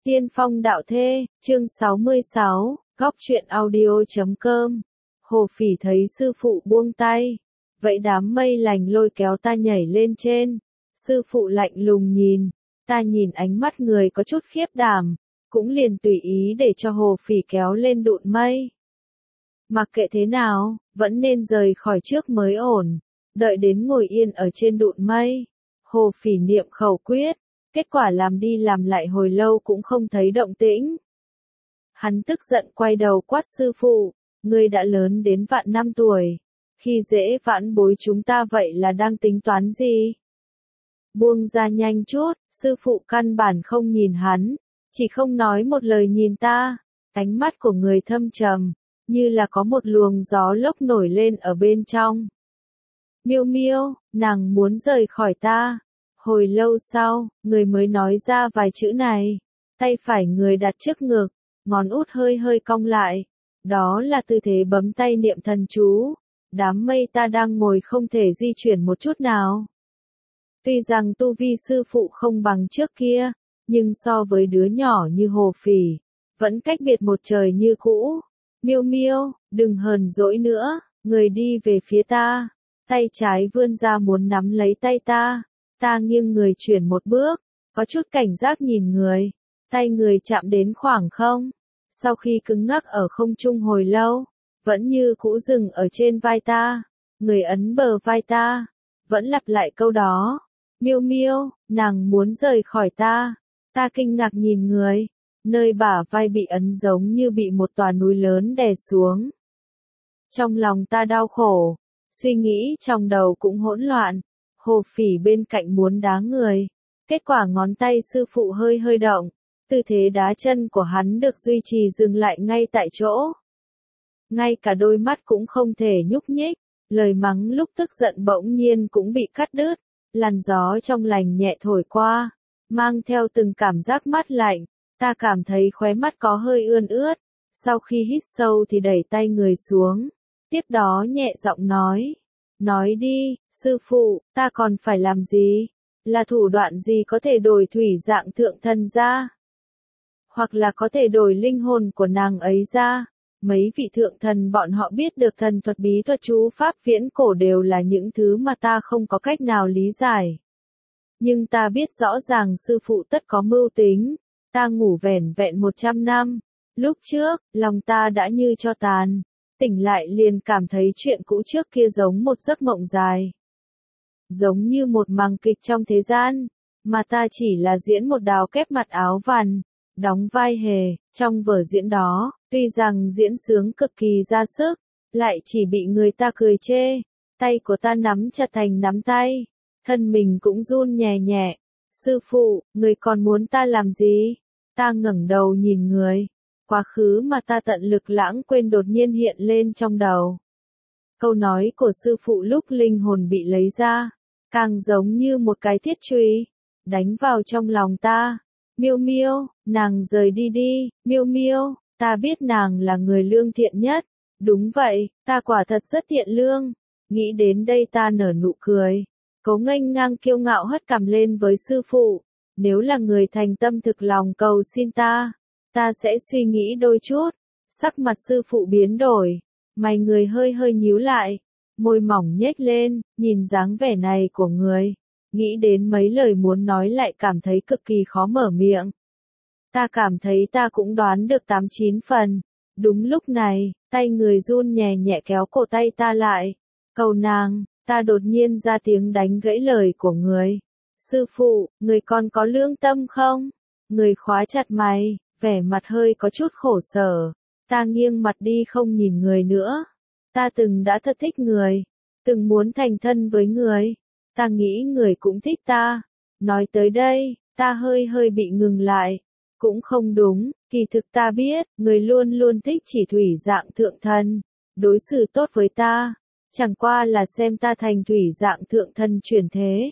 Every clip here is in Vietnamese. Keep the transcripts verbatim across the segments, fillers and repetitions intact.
Tiên phong đạo thê, chương sáu mươi sáu, góc truyện audio.com. Hồ Phỉ thấy sư phụ buông tay, vậy đám mây lành lôi kéo ta nhảy lên trên. Sư phụ lạnh lùng nhìn, ta nhìn ánh mắt người có chút khiếp đảm, cũng liền tùy ý để cho Hồ Phỉ kéo lên đụn mây. Mặc kệ thế nào, vẫn nên rời khỏi trước mới ổn, đợi đến ngồi yên ở trên đụn mây. Hồ Phỉ niệm khẩu quyết. Kết quả làm đi làm lại hồi lâu cũng không thấy động tĩnh. Hắn tức giận quay đầu quát sư phụ, ngươi đã lớn đến vạn năm tuổi, khi dễ vãn bối chúng ta vậy là đang tính toán gì? Buông ra nhanh chút, sư phụ căn bản không nhìn hắn, chỉ không nói một lời nhìn ta, ánh mắt của người thâm trầm, như là có một luồng gió lốc nổi lên ở bên trong. Miêu miêu, nàng muốn rời khỏi ta. Hồi lâu sau, người mới nói ra vài chữ này, tay phải người đặt trước ngực, ngón út hơi hơi cong lại, đó là tư thế bấm tay niệm thần chú, đám mây ta đang ngồi không thể di chuyển một chút nào. Tuy rằng tu vi sư phụ không bằng trước kia, nhưng so với đứa nhỏ như Hồ Phỉ, vẫn cách biệt một trời như cũ. Miêu miêu, đừng hờn dỗi nữa, người đi về phía ta, tay trái vươn ra muốn nắm lấy tay ta. Ta nghiêng người chuyển một bước, có chút cảnh giác nhìn người, tay người chạm đến khoảng không, sau khi cứng ngắc ở không trung hồi lâu, vẫn như cũ dừng ở trên vai ta, người ấn bờ vai ta, vẫn lặp lại câu đó, miêu miêu, nàng muốn rời khỏi ta, ta kinh ngạc nhìn người, nơi bả vai bị ấn giống như bị một tòa núi lớn đè xuống. Trong lòng ta đau khổ, suy nghĩ trong đầu cũng hỗn loạn. Hồ Phỉ bên cạnh muốn đá người, kết quả ngón tay sư phụ hơi hơi động, tư thế đá chân của hắn được duy trì dừng lại ngay tại chỗ. Ngay cả đôi mắt cũng không thể nhúc nhích, lời mắng lúc tức giận bỗng nhiên cũng bị cắt đứt, làn gió trong lành nhẹ thổi qua, mang theo từng cảm giác mát lạnh, ta cảm thấy khóe mắt có hơi ươn ướt, sau khi hít sâu thì đẩy tay người xuống, tiếp đó nhẹ giọng nói. Nói đi, sư phụ, ta còn phải làm gì? Là thủ đoạn gì có thể đổi thủy dạng thượng thần ra? Hoặc là có thể đổi linh hồn của nàng ấy ra? Mấy vị thượng thần bọn họ biết được thần thuật bí thuật chú pháp viễn cổ đều là những thứ mà ta không có cách nào lý giải. Nhưng ta biết rõ ràng sư phụ tất có mưu tính, ta ngủ vẻn vẹn một trăm năm. Lúc trước, lòng ta đã như cho tàn. Tỉnh lại liền cảm thấy chuyện cũ trước kia giống một giấc mộng dài. Giống như một màn kịch trong thế gian, mà ta chỉ là diễn một đào kép mặt áo vằn, đóng vai hề, trong vở diễn đó, tuy rằng diễn sướng cực kỳ ra sức, lại chỉ bị người ta cười chê, tay của ta nắm chặt thành nắm tay, thân mình cũng run nhẹ nhẹ. Sư phụ, người còn muốn ta làm gì? Ta ngẩng đầu nhìn người. Quá khứ mà ta tận lực lãng quên đột nhiên hiện lên trong đầu. Câu nói của sư phụ lúc linh hồn bị lấy ra, càng giống như một cái thiết chùy, đánh vào trong lòng ta. Miêu miêu, nàng rời đi đi, miêu miêu, ta biết nàng là người lương thiện nhất. Đúng vậy, ta quả thật rất thiện lương. Nghĩ đến đây ta nở nụ cười. Cố nghênh ngang kiêu ngạo hất cằm lên với sư phụ. Nếu là người thành tâm thực lòng cầu xin ta, ta sẽ suy nghĩ đôi chút. Sắc mặt sư phụ biến đổi, mày người hơi hơi nhíu lại, môi mỏng nhếch lên, nhìn dáng vẻ này của người, nghĩ đến mấy lời muốn nói lại cảm thấy cực kỳ khó mở miệng. Ta cảm thấy ta cũng đoán được tám chín phần. Đúng lúc này, tay người run nhẹ nhẹ kéo cổ tay ta lại. Cầu nàng, ta đột nhiên ra tiếng đánh gãy lời của người. Sư phụ, người còn có lương tâm không? Người khóa chặt mày, vẻ mặt hơi có chút khổ sở. Ta nghiêng mặt đi không nhìn người nữa. Ta từng đã thật thích người, từng muốn thành thân với người. Ta nghĩ người cũng thích ta. Nói tới đây, ta hơi hơi bị ngừng lại. Cũng không đúng, kỳ thực ta biết, người luôn luôn thích chỉ thủy dạng thượng thần. Đối xử tốt với ta, chẳng qua là xem ta thành thủy dạng thượng thần chuyển thế.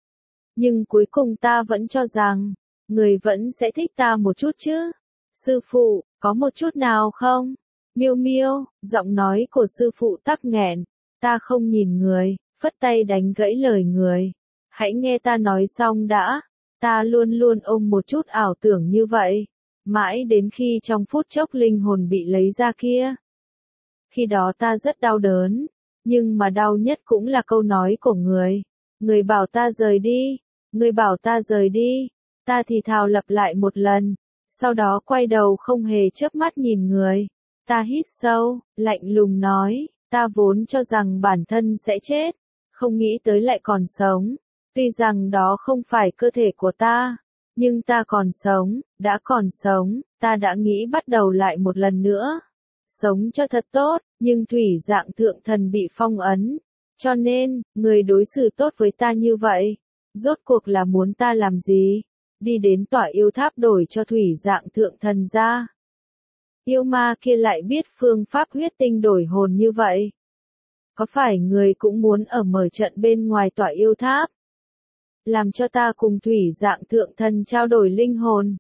Nhưng cuối cùng ta vẫn cho rằng, người vẫn sẽ thích ta một chút chứ. Sư phụ, có một chút nào không? Miêu miêu, giọng nói của sư phụ tắc nghẹn. Ta không nhìn người, phất tay đánh gãy lời người. Hãy nghe ta nói xong đã. Ta luôn luôn ôm một chút ảo tưởng như vậy. Mãi đến khi trong phút chốc linh hồn bị lấy ra kia. Khi đó ta rất đau đớn, nhưng mà đau nhất cũng là câu nói của người. Người bảo ta rời đi, người bảo ta rời đi, ta thì thào lặp lại một lần, sau đó quay đầu không hề chớp mắt nhìn người. Ta hít sâu, lạnh lùng nói, ta vốn cho rằng bản thân sẽ chết, không nghĩ tới lại còn sống. Tuy rằng đó không phải cơ thể của ta, nhưng ta còn sống, đã còn sống, ta đã nghĩ bắt đầu lại một lần nữa. Sống cho thật tốt, nhưng thủy dạng thượng thần bị phong ấn. Cho nên, người đối xử tốt với ta như vậy, rốt cuộc là muốn ta làm gì? Đi đến tỏa yêu tháp đổi cho thủy dạng thượng thần ra. Yêu ma kia lại biết phương pháp huyết tinh đổi hồn như vậy. Có phải người cũng muốn ở mở trận bên ngoài tỏa yêu tháp? Làm cho ta cùng thủy dạng thượng thần trao đổi linh hồn.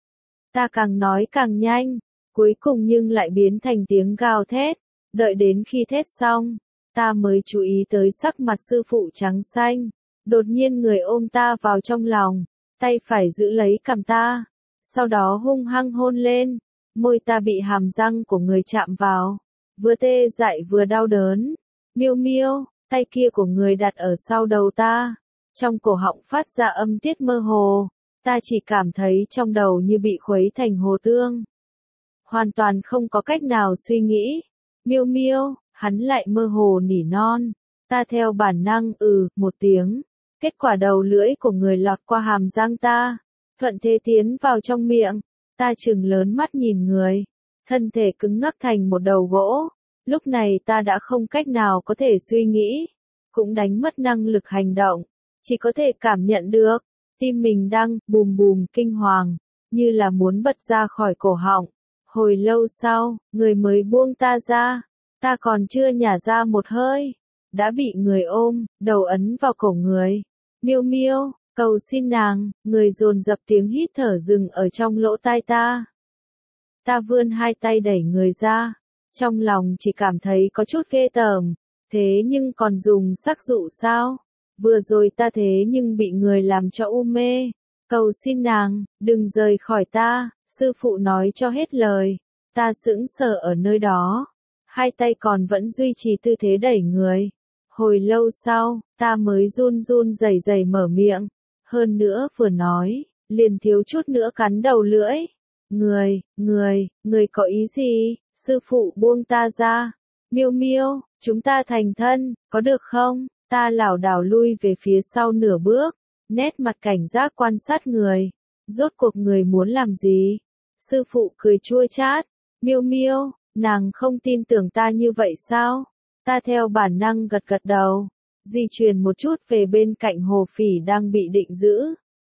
Ta càng nói càng nhanh, cuối cùng nhưng lại biến thành tiếng gào thét. Đợi đến khi thét xong, ta mới chú ý tới sắc mặt sư phụ trắng xanh. Đột nhiên người ôm ta vào trong lòng, tay phải giữ lấy cằm ta, sau đó hung hăng hôn lên. Môi ta bị hàm răng của người chạm vào, vừa tê dại vừa đau đớn. Miêu miêu, tay kia của người đặt ở sau đầu ta, trong cổ họng phát ra âm tiết mơ hồ, ta chỉ cảm thấy trong đầu như bị khuấy thành hồ tương. Hoàn toàn không có cách nào suy nghĩ. Miêu miêu, hắn lại mơ hồ nỉ non, ta theo bản năng ừ một tiếng, kết quả đầu lưỡi của người lọt qua hàm răng ta, thuận thế tiến vào trong miệng. Ta trừng lớn mắt nhìn người, thân thể cứng ngắc thành một đầu gỗ. Lúc này ta đã không cách nào có thể suy nghĩ, cũng đánh mất năng lực hành động, chỉ có thể cảm nhận được, tim mình đang bùm bùm kinh hoàng, như là muốn bật ra khỏi cổ họng. Hồi lâu sau, người mới buông ta ra, ta còn chưa nhả ra một hơi, đã bị người ôm, đầu ấn vào cổ người. Miêu miêu, cầu xin nàng, người dồn dập tiếng hít thở dừng ở trong lỗ tai ta. Ta vươn hai tay đẩy người ra, trong lòng chỉ cảm thấy có chút ghê tởm, thế nhưng còn dùng sắc dụ sao? Vừa rồi ta thế nhưng bị người làm cho u mê. Cầu xin nàng, đừng rời khỏi ta, sư phụ nói cho hết lời. Ta sững sờ ở nơi đó, hai tay còn vẫn duy trì tư thế đẩy người. Hồi lâu sau, ta mới run run rẩy rẩy mở miệng, hơn nữa vừa nói, liền thiếu chút nữa cắn đầu lưỡi. Người, người, người có ý gì? Sư phụ buông ta ra. Miêu miêu, chúng ta thành thân, có được không? Ta lảo đảo lui về phía sau nửa bước, nét mặt cảnh giác quan sát người. Rốt cuộc người muốn làm gì? Sư phụ cười chua chát. Miêu miêu, nàng không tin tưởng ta như vậy sao? Ta theo bản năng gật gật đầu, di chuyển một chút về bên cạnh hồ phỉ đang bị định giữ.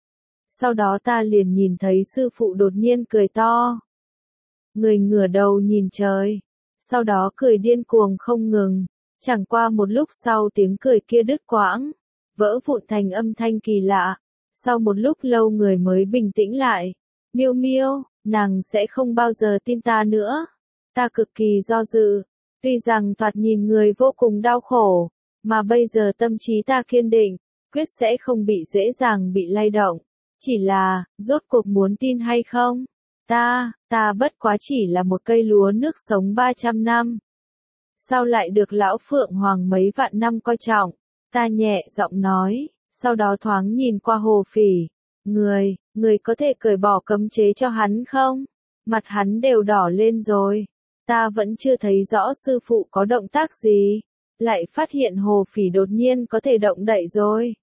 Sau đó ta liền nhìn thấy sư phụ đột nhiên cười to. Người ngửa đầu nhìn trời, sau đó cười điên cuồng không ngừng. Chẳng qua một lúc sau tiếng cười kia đứt quãng, vỡ vụn thành âm thanh kỳ lạ. Sau một lúc lâu người mới bình tĩnh lại. Miêu miêu, nàng sẽ không bao giờ tin ta nữa. Ta cực kỳ do dự, tuy rằng thoạt nhìn người vô cùng đau khổ, mà bây giờ tâm trí ta kiên định, quyết sẽ không bị dễ dàng bị lay động. Chỉ là, rốt cuộc muốn tin hay không? Ta, ta bất quá chỉ là một cây lúa nước sống ba trăm năm. Sao lại được lão Phượng Hoàng mấy vạn năm coi trọng? Ta nhẹ giọng nói, sau đó thoáng nhìn qua hồ phỉ. Người, người có thể cởi bỏ cấm chế cho hắn không? Mặt hắn đều đỏ lên rồi. Ta vẫn chưa thấy rõ sư phụ có động tác gì. Lại phát hiện hồ phỉ đột nhiên có thể động đậy rồi.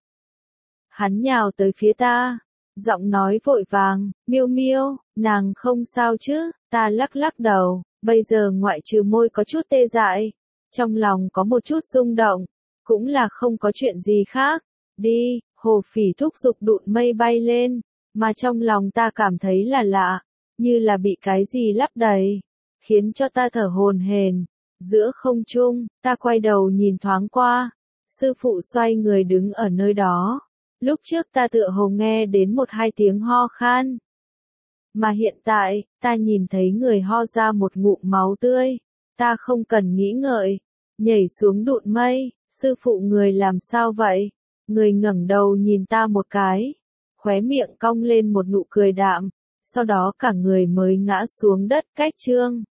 Hắn nhào tới phía ta. Giọng nói vội vàng, miêu miêu, nàng không sao chứ? Ta lắc lắc đầu, bây giờ ngoại trừ môi có chút tê dại, trong lòng có một chút rung động, cũng là không có chuyện gì khác. Đi, hồ phỉ thúc giục đụn mây bay lên, mà trong lòng ta cảm thấy là lạ, như là bị cái gì lấp đầy, khiến cho ta thở hổn hển. Giữa không trung, ta quay đầu nhìn thoáng qua, sư phụ xoay người đứng ở nơi đó. Lúc trước ta tựa hồ nghe đến một hai tiếng ho khan. Mà hiện tại, ta nhìn thấy người ho ra một ngụm máu tươi. Ta không cần nghĩ ngợi, nhảy xuống đụn mây. Sư phụ người làm sao vậy? Người ngẩng đầu nhìn ta một cái, khóe miệng cong lên một nụ cười đạm. sau đó cả người mới ngã xuống đất cách Trương